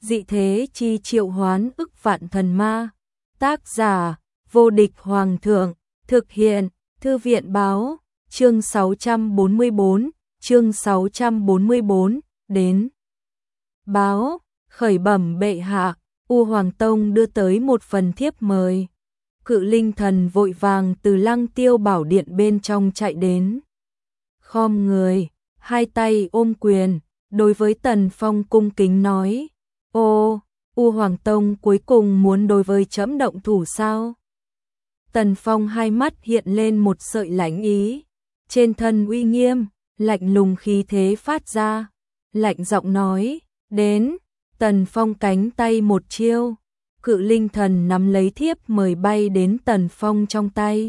dị thế chi triệu hoán ức vạn thần ma. Tác giả, vô địch hoàng thượng, thực hiện, thư viện báo, chương 644, đến. Báo, khởi bẩm bệ hạ, U Hoàng Tông đưa tới một phần thiếp mời. Cự linh thần vội vàng từ Lăng Tiêu Bảo Điện bên trong chạy đến. Khom người, hai tay ôm quyền, đối với Tần Phong cung kính nói, ô, U Hoàng Tông cuối cùng muốn đối với trẫm động thủ sao? Tần Phong hai mắt hiện lên một sợi lãnh ý, trên thân uy nghiêm, lạnh lùng khí thế phát ra, lạnh giọng nói, đến. Tần Phong cánh tay một chiêu, cự linh thần nắm lấy thiếp mời bay đến Tần Phong trong tay.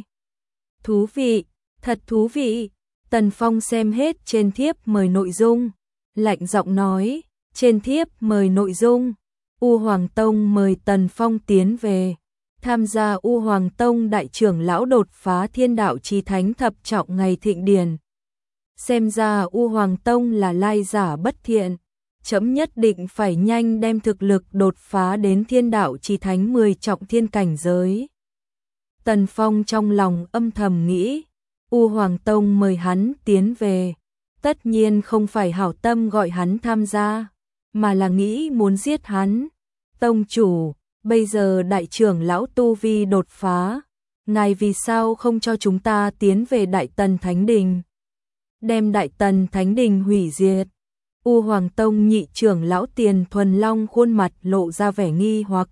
Thú vị, thật thú vị. Tần Phong xem hết trên thiếp mời nội dung, lạnh giọng nói, trên thiếp mời nội dung, U Hoàng Tông mời Tần Phong tiến về, tham gia U Hoàng Tông đại trưởng lão đột phá thiên đạo chí thánh thập trọng ngày thịnh điển. Xem ra U Hoàng Tông là lai giả bất thiện, trẫm nhất định phải nhanh đem thực lực đột phá đến thiên đạo chí thánh 10 trọng thiên cảnh giới. Tần Phong trong lòng âm thầm nghĩ, U Hoàng Tông mời hắn tiến về, tất nhiên không phải hảo tâm gọi hắn tham gia, mà là nghĩ muốn giết hắn. Tông chủ, bây giờ đại trưởng lão tu vi đột phá, ngài vì sao không cho chúng ta tiến về Đại Tần Thánh Đình? Đem Đại Tần Thánh Đình hủy diệt. U Hoàng Tông nhị trưởng lão Tiền Thuần Long khuôn mặt lộ ra vẻ nghi hoặc,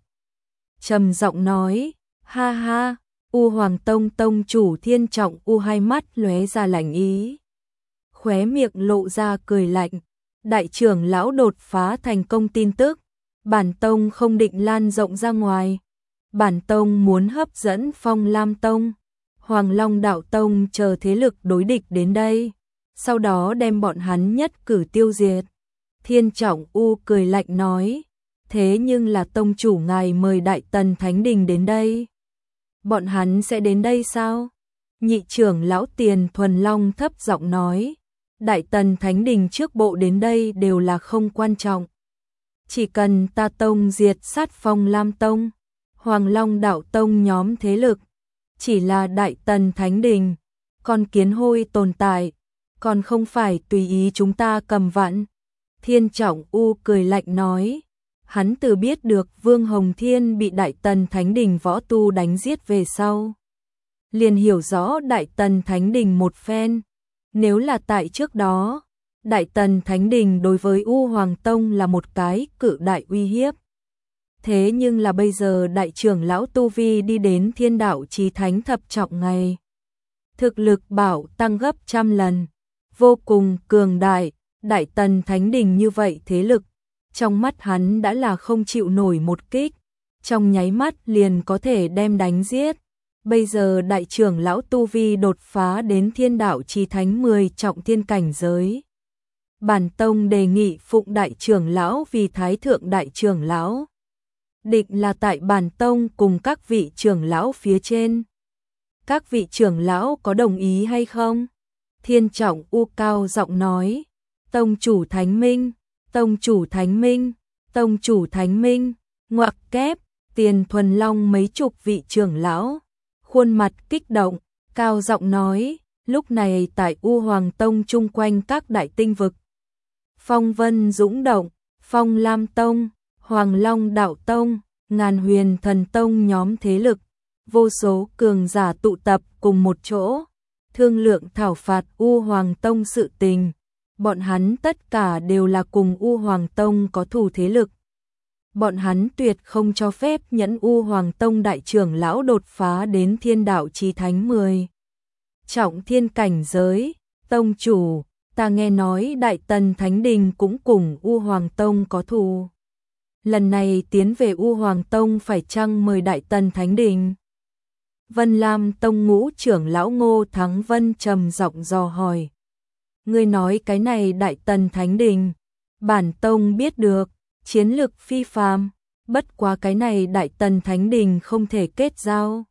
trầm giọng nói, ha ha. U Hoàng Tông tông chủ thiên trọng U hai mắt lóe ra lạnh ý, khóe miệng lộ ra cười lạnh, đại trưởng lão đột phá thành công tin tức, bản tông không định lan rộng ra ngoài, bản tông muốn hấp dẫn Phong Lam Tông, Hoàng Long Đạo Tông chờ thế lực đối địch đến đây, sau đó đem bọn hắn nhất cử tiêu diệt. Thiên trọng U cười lạnh nói, thế nhưng là tông chủ ngài mời Đại Tần Thánh Đình đến đây. Bọn hắn sẽ đến đây sao? Nhị trưởng lão Tiền Thuần Long thấp giọng nói, Đại Tần Thánh Đình trước bộ đến đây đều là không quan trọng. Chỉ cần ta tông diệt sát Phong Lam Tông, Hoàng Long Đạo Tông nhóm thế lực, chỉ là Đại Tần Thánh Đình, còn kiến hôi tồn tại, còn không phải tùy ý chúng ta cầm vặn. Thiên trọng U cười lạnh nói, hắn từ biết được Vương Hồng Thiên bị Đại Tần Thánh Đình võ tu đánh giết về sau, liền hiểu rõ Đại Tần Thánh Đình một phen. Nếu là tại trước đó, Đại Tần Thánh Đình đối với U Hoàng Tông là một cái cự đại uy hiếp. Thế nhưng là bây giờ đại trưởng lão tu vi đi đến thiên đạo chí thánh thập trọng ngày, thực lực bảo tăng gấp trăm lần, vô cùng cường đại. Đại Tần Thánh Đình như vậy thế lực, trong mắt hắn đã là không chịu nổi một kích, trong nháy mắt liền có thể đem đánh giết. Bây giờ đại trưởng lão tu vi đột phá đến thiên đạo chí thánh 10 trọng thiên cảnh giới. Bản tông đề nghị phụng đại trưởng lão vì thái thượng đại trưởng lão. Định là tại bản tông cùng các vị trưởng lão phía trên. Các vị trưởng lão có đồng ý hay không? Thiên trọng U cao giọng nói, tông chủ thánh minh, tông chủ thánh minh, tông chủ thánh minh, ngoặc kép. Tiền Thuần Long mấy chục vị trưởng lão, khuôn mặt kích động, cao giọng nói, lúc này tại U Hoàng Tông chung quanh các đại tinh vực, phong vân dũng động, Phong Lam Tông, Hoàng Long Đạo Tông, Ngàn Huyền Thần Tông nhóm thế lực, vô số cường giả tụ tập cùng một chỗ, thương lượng thảo phạt U Hoàng Tông sự tình. Bọn hắn tất cả đều là cùng U Hoàng Tông có thù thế lực. Bọn hắn tuyệt không cho phép nhẫn U Hoàng Tông đại trưởng lão đột phá đến thiên đạo chí thánh 10 trọng thiên cảnh giới. Tông chủ, ta nghe nói Đại Tần Thánh Đình cũng cùng U Hoàng Tông có thù. Lần này tiến về U Hoàng Tông phải chăng mời Đại Tần Thánh Đình? Vân Lam Tông ngũ trưởng lão Ngô Thắng Vân trầm giọng dò hỏi. Ngươi nói cái này Đại Tần Thánh Đình, bản tông biết được, chiến lực phi phàm, bất quá cái này Đại Tần Thánh Đình không thể kết giao.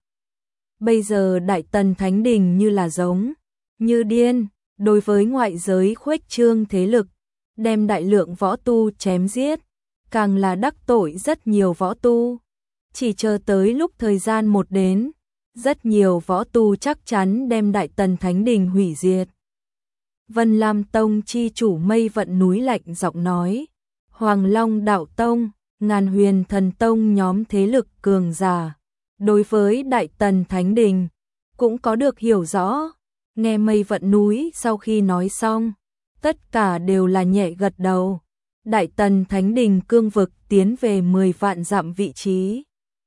Bây giờ Đại Tần Thánh Đình như là giống, như điên, đối với ngoại giới khuếch trương thế lực, đem đại lượng võ tu chém giết, càng là đắc tội rất nhiều võ tu. Chỉ chờ tới lúc thời gian một đến, rất nhiều võ tu chắc chắn đem Đại Tần Thánh Đình hủy diệt. Vân Lam Tông chi chủ Mây Vận núi lạnh giọng nói, Hoàng Long Đạo Tông, Ngàn Huyền Thần Tông nhóm thế lực cường giả, đối với Đại Tần Thánh Đình cũng có được hiểu rõ. Nghe Mây Vận núi sau khi nói xong, tất cả đều là nhẹ gật đầu. Đại Tần Thánh Đình cương vực tiến về 10 vạn dặm vị trí.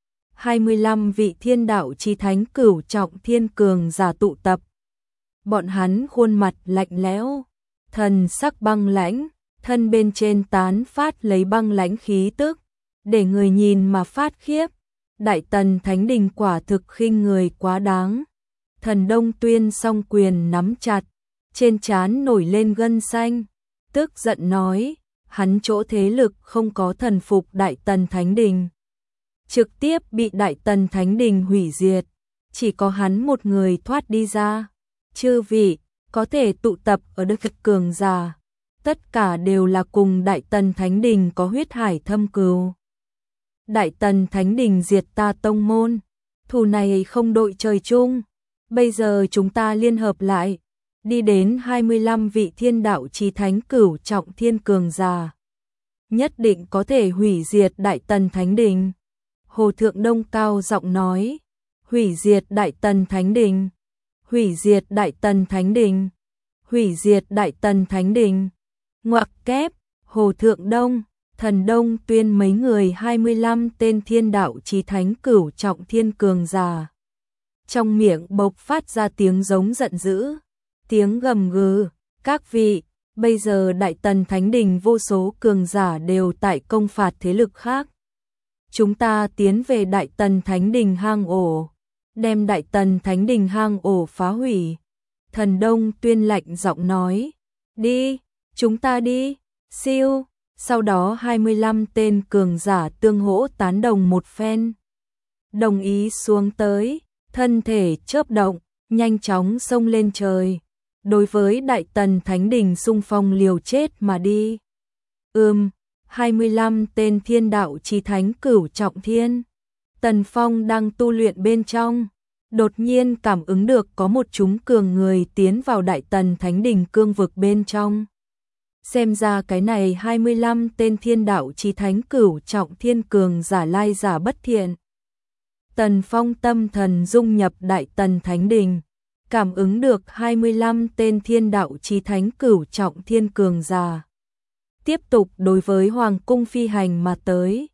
25 vị thiên đạo chi thánh cửu trọng thiên cường giả tụ tập. Bọn hắn khuôn mặt lạnh lẽo, thần sắc băng lãnh, thân bên trên tán phát lấy băng lãnh khí tức, để người nhìn mà phát khiếp. Đại Tần Thánh Đình quả thực khinh người quá đáng. Thần Đông Tuyên song quyền nắm chặt, trên trán nổi lên gân xanh, tức giận nói, hắn chỗ thế lực không có thần phục Đại Tần Thánh Đình, trực tiếp bị Đại Tần Thánh Đình hủy diệt, chỉ có hắn một người thoát đi ra. Chư vị, có thể tụ tập ở đây cường giả, tất cả đều là cùng Đại Tần Thánh Đình có huyết hải thâm cừu. Đại Tần Thánh Đình diệt ta tông môn, thù này không đội trời chung, bây giờ chúng ta liên hợp lại, đi đến 25 vị thiên đạo chí thánh cửu trọng thiên cường giả, nhất định có thể hủy diệt Đại Tần Thánh Đình. Hồ Thượng Đông cao giọng nói, hủy diệt Đại Tần Thánh Đình, hủy diệt Đại Tần Thánh Đình, hủy diệt Đại Tần Thánh Đình. Ngoặc kép, Hồ Thượng Đông, Thần Đông Tuyên mấy người 25 tên thiên đạo chí thánh cửu trọng thiên cường giả. Trong miệng bộc phát ra tiếng giống giận dữ, tiếng gầm gừ, các vị, bây giờ Đại Tần Thánh Đình vô số cường giả đều tại công phạt thế lực khác. Chúng ta tiến về Đại Tần Thánh Đình hang ổ, đem Đại Tần Thánh Đình hang ổ phá hủy. Thần Đông Tuyên lạnh giọng nói, đi, chúng ta đi, siêu. Sau đó 25 tên cường giả tương hỗ tán đồng một phen, đồng ý xuống tới, thân thể chớp động, nhanh chóng xông lên trời, đối với Đại Tần Thánh Đình xung phong liều chết mà đi. 25 tên thiên đạo chí thánh cửu trọng thiên. Tần Phong đang tu luyện bên trong, đột nhiên cảm ứng được có một chúng cường người tiến vào Đại Tần Thánh Đình cương vực bên trong. Xem ra cái này 25 tên thiên đạo chí thánh cửu trọng thiên cường giả lai giả bất thiện. Tần Phong tâm thần dung nhập Đại Tần Thánh Đình, cảm ứng được 25 tên thiên đạo chí thánh cửu trọng thiên cường giả. Tiếp tục đối với Hoàng cung phi hành mà tới.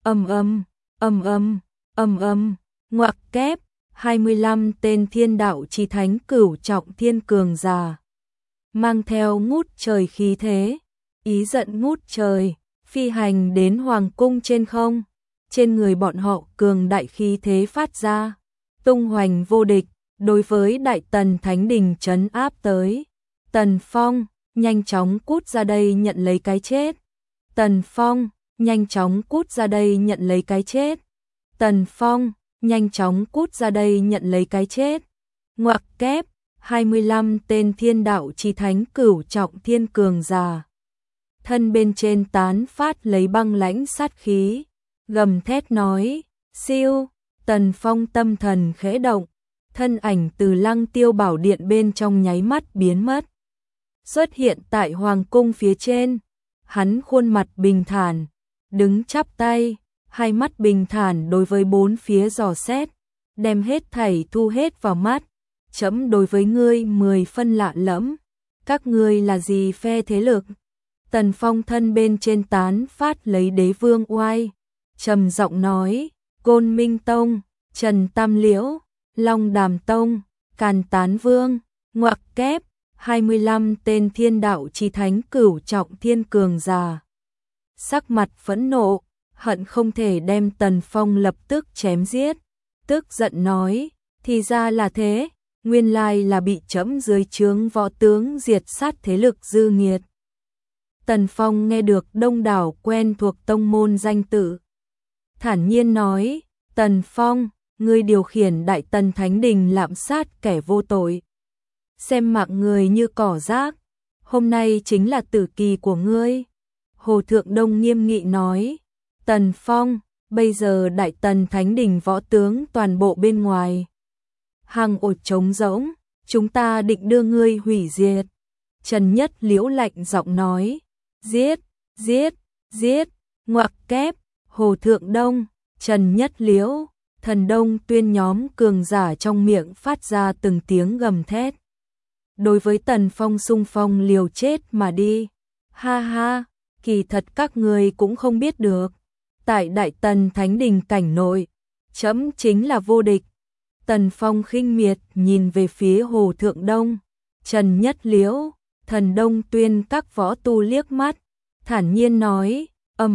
Ngoặc kép, 25 tên thiên đạo chí thánh cửu trọng thiên cường giả, mang theo ngút trời khí thế, ý giận ngút trời, phi hành đến Hoàng cung trên không. Trên người bọn họ cường đại khí thế phát ra, tung hoành vô địch, đối với Đại Tần Thánh Đình trấn áp tới. Tần Phong, nhanh chóng cút ra đây nhận lấy cái chết. Tần Phong, nhanh chóng cút ra đây nhận lấy cái chết. Tần Phong, nhanh chóng cút ra đây nhận lấy cái chết. Ngoặc kép, 25 tên thiên đạo chí thánh cửu trọng thiên cường giả, thân bên trên tán phát lấy băng lãnh sát khí, gầm thét nói, siêu. Tần Phong tâm thần khẽ động, thân ảnh từ Lăng Tiêu Bảo Điện bên trong nháy mắt biến mất, xuất hiện tại Hoàng cung phía trên. Hắn khuôn mặt bình thản, đứng chắp tay, hai mắt bình thản đối với bốn phía dò xét, đem hết thảy thu hết vào mắt. Chấm đối với ngươi 10 phân lạ lẫm, các ngươi là gì phe thế lực? Tần Phong thân bên trên tán phát lấy đế vương oai, trầm giọng nói, Côn Minh Tông, Trần Tam Liễu, Long Đàm Tông, Càn Tán Vương. Ngoặc kép, 25 tên thiên đạo chí thánh cửu trọng thiên cường giả, sắc mặt phẫn nộ, hận không thể đem Tần Phong lập tức chém giết, tức giận nói, thì ra là thế, nguyên lai là bị trẫm dưới trướng võ tướng diệt sát thế lực dư nghiệt. Tần Phong nghe được đông đảo quen thuộc tông môn danh tự, thản nhiên nói, Tần Phong, ngươi điều khiển Đại Tần Thánh Đình lạm sát kẻ vô tội, xem mạng người như cỏ rác, hôm nay chính là tử kỳ của ngươi. Hồ Thượng Đông nghiêm nghị nói, Tần Phong, bây giờ Đại Tần Thánh Đình võ tướng toàn bộ bên ngoài. Hàng ổ trống rỗng, chúng ta định đưa ngươi hủy diệt. Trần Nhất Liễu lạnh giọng nói, giết, giết, giết, ngoặc kép, Hồ Thượng Đông, Trần Nhất Liễu, Thần Đông Tuyên nhóm cường giả trong miệng phát ra từng tiếng gầm thét. Đối với Tần Phong xung phong liều chết mà đi. Ha ha, kỳ thật các ngươi cũng không biết được. Tại Đại Tần Thánh Đình cảnh nội, trẫm chính là vô địch. Tần Phong khinh miệt nhìn về phía Hồ Thượng Đông, Trần Nhất Liễu, Thần Đông Tuyên các võ tu liếc mắt, thản nhiên nói,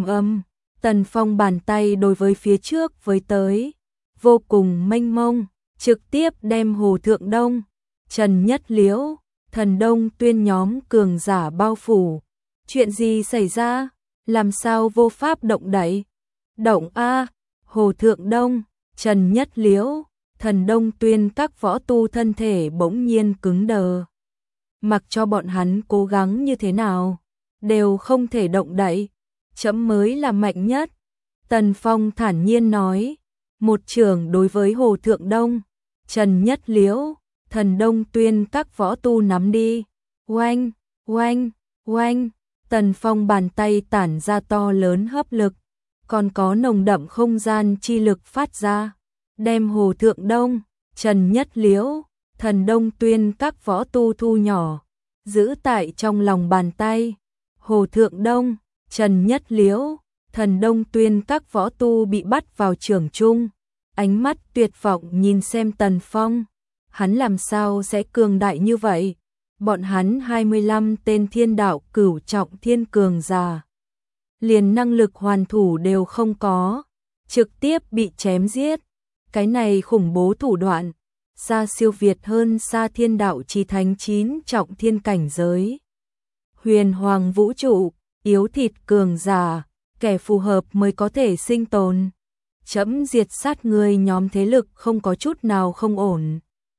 Tần Phong bàn tay đối với phía trước với tới, vô cùng mênh mông, trực tiếp đem Hồ Thượng Đông, Trần Nhất Liễu, Thần Đông Tuyên nhóm cường giả bao phủ. Chuyện gì xảy ra? Làm sao vô pháp động đậy? Động a! Hồ Thượng Đông, Trần Nhất Liễu, Thần Đông Tuyên các võ tu thân thể bỗng nhiên cứng đờ. Mặc cho bọn hắn cố gắng như thế nào, đều không thể động đậy. Trẫm mới là mạnh nhất. Tần Phong thản nhiên nói, một chưởng đối với Hồ Thượng Đông, Trần Nhất Liễu, Thần Đông Tuyên các võ tu nắm đi. Oanh, oanh, oanh, Tần Phong bàn tay tản ra to lớn hấp lực, còn có nồng đậm không gian chi lực phát ra, đem Hồ Thượng Đông, Trần Nhất Liễu, Thần Đông Tuyên các võ tu thu nhỏ, giữ tại trong lòng bàn tay. Hồ Thượng Đông, Trần Nhất Liễu, Thần Đông Tuyên các võ tu bị bắt vào chưởng chung, ánh mắt tuyệt vọng nhìn xem Tần Phong, hắn làm sao sẽ cường đại như vậy? Bọn hắn 25 tên thiên đạo cửu trọng thiên cường giả, liền năng lực hoàn thủ đều không có, trực tiếp bị chém giết. Cái này khủng bố thủ đoạn, xa siêu việt hơn xa thiên đạo chí thánh 9 trọng thiên cảnh giới. Huyền hoàng vũ trụ, yếu thịt cường giả, kẻ phù hợp mới có thể sinh tồn. Trẫm diệt sát người nhóm thế lực không có chút nào không ổn.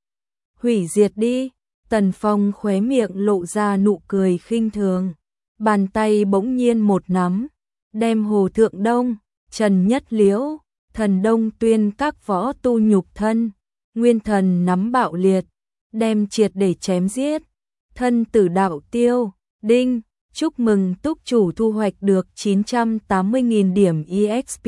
Hủy diệt đi. Tần Phong khóe miệng lộ ra nụ cười khinh thường, bàn tay bỗng nhiên một nắm, đem Hồ Thượng Đông, Trần Nhất Liễu, Thần Đông Tuyên các võ tu nhục thân, nguyên thần nắm bạo liệt, đem triệt để chém giết. Thân tử đạo tiêu, đinh, chúc mừng túc chủ thu hoạch được 980.000 điểm EXP.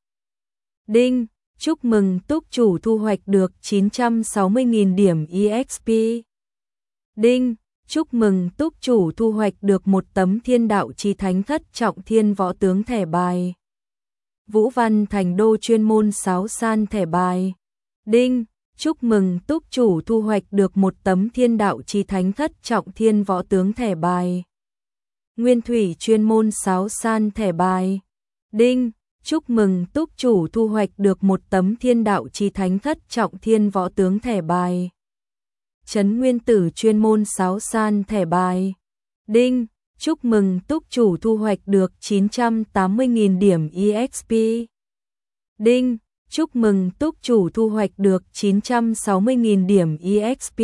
Đinh, chúc mừng túc chủ thu hoạch được 960.000 điểm EXP. Đinh, chúc mừng túc chủ thu hoạch được một tấm thiên đạo chí thánh thất trọng thiên võ tướng thẻ bài. Vũ Văn Thành Đô chuyên môn sáo san thẻ bài. Đinh, chúc mừng túc chủ thu hoạch được một tấm thiên đạo chí thánh thất trọng thiên võ tướng thẻ bài. Nguyên Thủy chuyên môn sáo san thẻ bài. Đinh, chúc mừng túc chủ thu hoạch được một tấm thiên đạo chí thánh thất trọng thiên võ tướng thẻ bài. Trấn Nguyên Tử chuyên môn sáo san thẻ bài. Đinh, chúc mừng túc chủ thu hoạch được 980.000 điểm EXP. Đinh, chúc mừng túc chủ thu hoạch được 960.000 điểm EXP.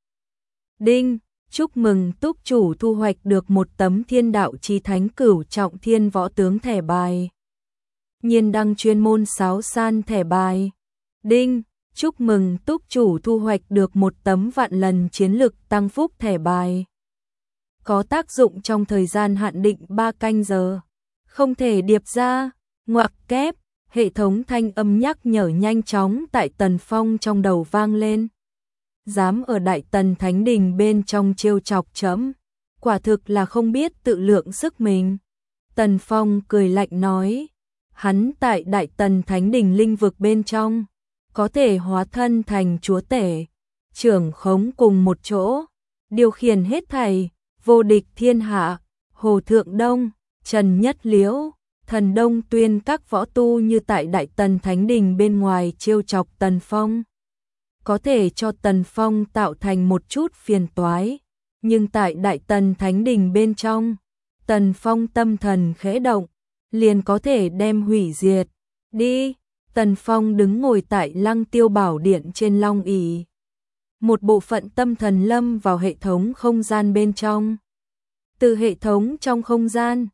Đinh, chúc mừng túc chủ thu hoạch được một tấm thiên đạo chí thánh cửu trọng thiên võ tướng thẻ bài. Nhiên Đăng chuyên môn sáo san thẻ bài. Đinh, chúc mừng túc chủ thu hoạch được một tấm vạn lần chiến lực tăng phúc thẻ bài. Có tác dụng trong thời gian hạn định 3 canh giờ. Không thể điệp ra, ngoặc kép, hệ thống thanh âm nhắc nhở nhanh chóng tại Tần Phong trong đầu vang lên. Dám ở Đại Tần Thánh Đình bên trong trêu chọc trẫm, quả thực là không biết tự lượng sức mình. Tần Phong cười lạnh nói, hắn tại Đại Tần Thánh Đình linh vực bên trong, có thể hóa thân thành chúa tể, trưởng khống cùng một chỗ, điều khiển hết thảy, vô địch thiên hạ. Hồ Thượng Đông, Trần Nhất Liễu, Thần Đông Tuyên các võ tu như tại Đại Tần Thánh Đình bên ngoài trêu chọc Tần Phong, có thể cho Tần Phong tạo thành một chút phiền toái, nhưng tại Đại Tần Thánh Đình bên trong, Tần Phong tâm thần khẽ động, liền có thể đem hủy diệt. Đi. Tần Phong đứng ngồi tại Lăng Tiêu Bảo Điện trên long ỷ, một bộ phận tâm thần lâm vào hệ thống không gian bên trong. Từ hệ thống trong không gian,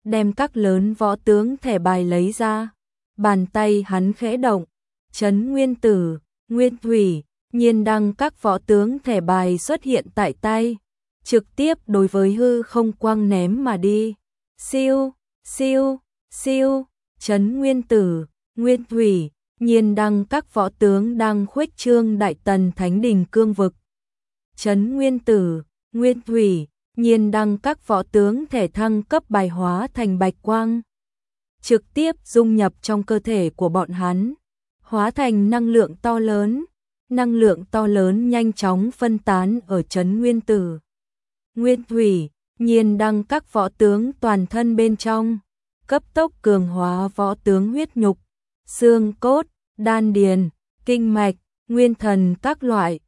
đem các lớn võ tướng thẻ bài lấy ra. Bàn tay hắn khẽ động, Trấn Nguyên Tử, Nguyên Thủy, Nhiên Đăng các võ tướng thẻ bài xuất hiện tại tay, trực tiếp đối với hư không quang ném mà đi. Siêu, siêu, siêu, Trấn Nguyên Tử, Nguyên Thủy, Nhiên Đăng các võ tướng đang khuếch trương Đại Tần Thánh Đình cương vực. Trấn Nguyên Tử, Nguyên Thủy, Nhiên Đăng các võ tướng thể thăng cấp bài hóa thành bạch quang, trực tiếp dung nhập trong cơ thể của bọn hắn, hóa thành năng lượng to lớn. Năng lượng to lớn nhanh chóng phân tán ở Trấn Nguyên Tử, Nguyên Thủy, Nhiên Đăng các võ tướng toàn thân bên trong, cấp tốc cường hóa võ tướng huyết nhục, xương cốt, đan điền, kinh mạch, nguyên thần các loại.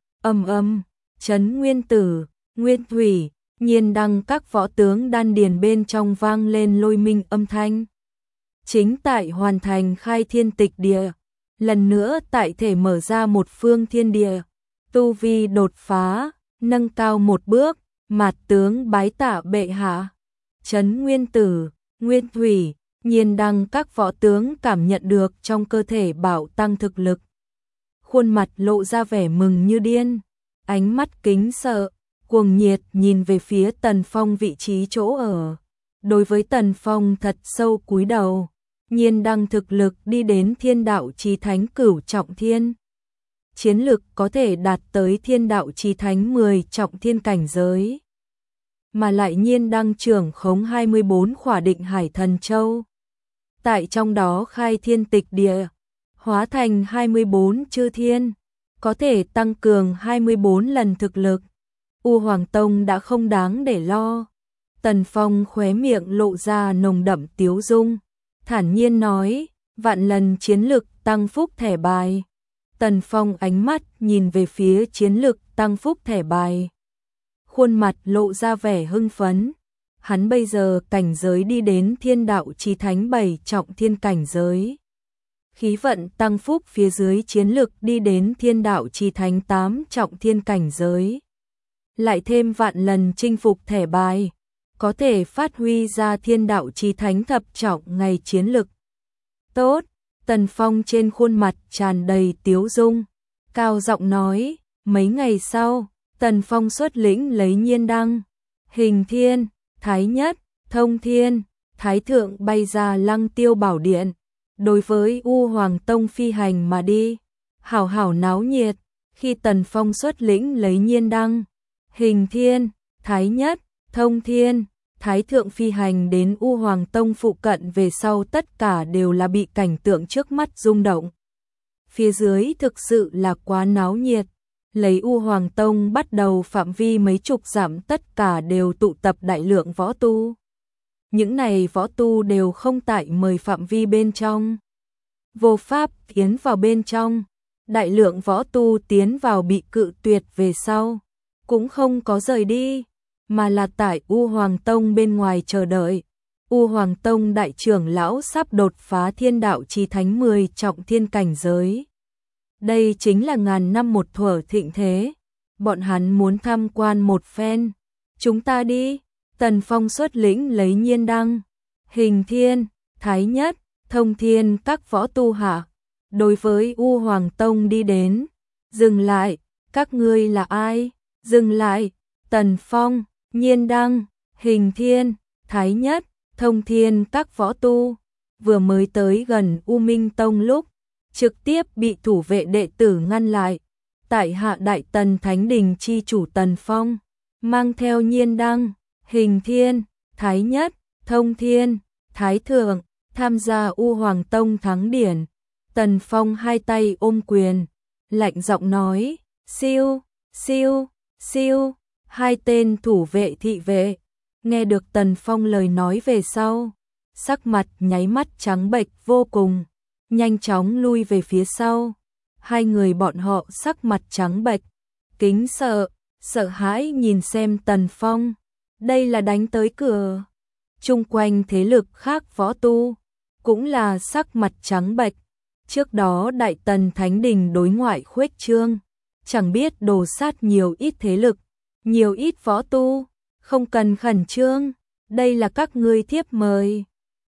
Trấn Nguyên Tử, Nguyên Thủy, Nhiên Đăng các võ tướng đan điền bên trong vang lên lôi minh âm thanh. Chính tại hoàn thành khai thiên tịch địa, lần nữa tại thể mở ra một phương thiên địa, tu vi đột phá, nâng cao một bước, mạt tướng bái tạ bệ hạ. Trấn Nguyên Tử, Nguyên Thủy, Nhiên Đăng các võ tướng cảm nhận được trong cơ thể bảo tăng thực lực. Khuôn mặt lộ ra vẻ mừng như điên, ánh mắt kính sợ, cuồng nhiệt nhìn về phía Tần Phong vị trí chỗ ở. Đối với Tần Phong thật sâu cúi đầu. Nhiên Đăng thực lực đi đến thiên đạo chí thánh cửu trọng thiên. Chiến lực có thể đạt tới thiên đạo chí thánh 10 trọng thiên cảnh giới. Mà lại Nhiên Đăng trưởng khống 24 khỏa định hải thần châu. Tại trong đó khai thiên tịch địa, hóa thành 24 chư thiên, có thể tăng cường 24 lần thực lực. U Hoàng Tông đã không đáng để lo. Tần Phong khóe miệng lộ ra nồng đậm tiếu dung, thản nhiên nói, vạn lần chiến lực tăng phúc thẻ bài. Tần Phong ánh mắt nhìn về phía chiến lực tăng phúc thẻ bài, khuôn mặt lộ ra vẻ hưng phấn. Hắn bây giờ cảnh giới đi đến thiên đạo chí thánh 7 trọng thiên cảnh giới. Khí vận tăng phúc phía dưới chiến lực đi đến thiên đạo chí thánh 8 trọng thiên cảnh giới. Lại thêm vạn lần chinh phục thẻ bài, có thể phát huy ra thiên đạo chí thánh thập trọng ngày chiến lực. Tốt, Tần Phong trên khuôn mặt tràn đầy tiếu dung, cao giọng nói. Mấy ngày sau, Tần Phong xuất lĩnh lấy Nhiên Đăng, Hình Thiên, Thái Nhất, Thông Thiên, Thái Thượng bay ra Lăng Tiêu Bảo Điện, đối với U Hoàng Tông phi hành mà đi. Hảo hảo náo nhiệt. Khi Tần Phong xuất lĩnh lấy Nhiên Đăng, Hình Thiên, Thái Nhất, Thông Thiên, Thái Thượng phi hành đến U Hoàng Tông phụ cận về sau, tất cả đều là bị cảnh tượng trước mắt rung động. Phía dưới thực sự là quá náo nhiệt. Lấy U Hoàng Tông bắt đầu phạm vi mấy chục dặm, tất cả đều tụ tập đại lượng võ tu. Những này võ tu đều không tại mời phạm vi bên trong, vô pháp tiến vào bên trong. Đại lượng võ tu tiến vào bị cự tuyệt về sau, cũng không có rời đi, mà là tại U Hoàng Tông bên ngoài chờ đợi. U Hoàng Tông đại trưởng lão sắp đột phá thiên đạo chí thánh 10 trọng thiên cảnh giới. Đây chính là ngàn năm một thuở thịnh thế. Bọn hắn muốn tham quan một phen. Chúng ta đi. Tần Phong xuất lĩnh lấy Nhiên Đăng, Hình Thiên, Thái Nhất, Thông Thiên các võ tu hạ, đối với U Hoàng Tông đi đến. Dừng lại, các ngươi là ai? Dừng lại. Tần Phong, Nhiên Đăng, Hình Thiên, Thái Nhất, Thông Thiên các võ tu vừa mới tới gần U Minh Tông lúc, trực tiếp bị thủ vệ đệ tử ngăn lại. Tại hạ Đại Tần Thánh Đình chi chủ Tần Phong, mang theo Nhiên Đăng, Hình Thiên, Thái Nhất, Thông Thiên, Thái Thượng, tham gia U Hoàng Tông thắng điển. Tần Phong hai tay ôm quyền, lạnh giọng nói, siêu, siêu, siêu. Hai tên thủ vệ thị vệ, nghe được Tần Phong lời nói về sau, sắc mặt nháy mắt trắng bệch vô cùng, nhanh chóng lui về phía sau. Hai người bọn họ sắc mặt trắng bệch, kính sợ, sợ hãi nhìn xem Tần Phong. Đây là đánh tới cửa. Chung quanh thế lực khác võ tu cũng là sắc mặt trắng bệch. Trước đó Đại Tần Thánh Đình đối ngoại khuếch trương, chẳng biết đồ sát nhiều ít thế lực, nhiều ít võ tu, không cần khẩn trương, đây là các ngươi thiếp mời.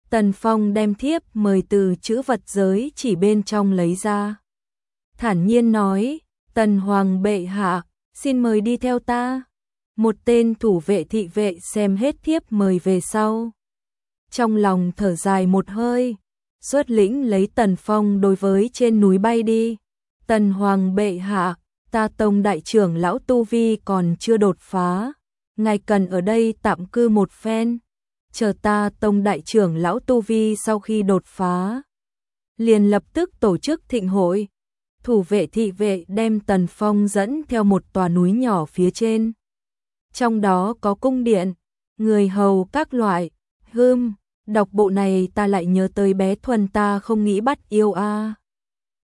Tần Phong đem thiếp mời từ chữ vật giới chỉ bên trong lấy ra. Thản nhiên nói, Tần Hoàng bệ hạ, xin mời đi theo ta. Một tên thủ vệ thị vệ xem hết thiếp mời về sau. Trong lòng thở dài một hơi, xuất lĩnh lấy Tần Phong đối với trên núi bay đi. Tần Hoàng bệ hạ, ta Tông đại trưởng lão tu vi còn chưa đột phá. Ngài cần ở đây tạm cư một phen. Chờ ta Tông đại trưởng lão tu vi sau khi đột phá, liền lập tức tổ chức thịnh hội. Thủ vệ thị vệ đem Tần Phong dẫn theo một tòa núi nhỏ phía trên. Trong đó có cung điện, người hầu các loại. Đọc bộ này ta lại nhớ tới bé Thuần ta không nghĩ bắt yêu a.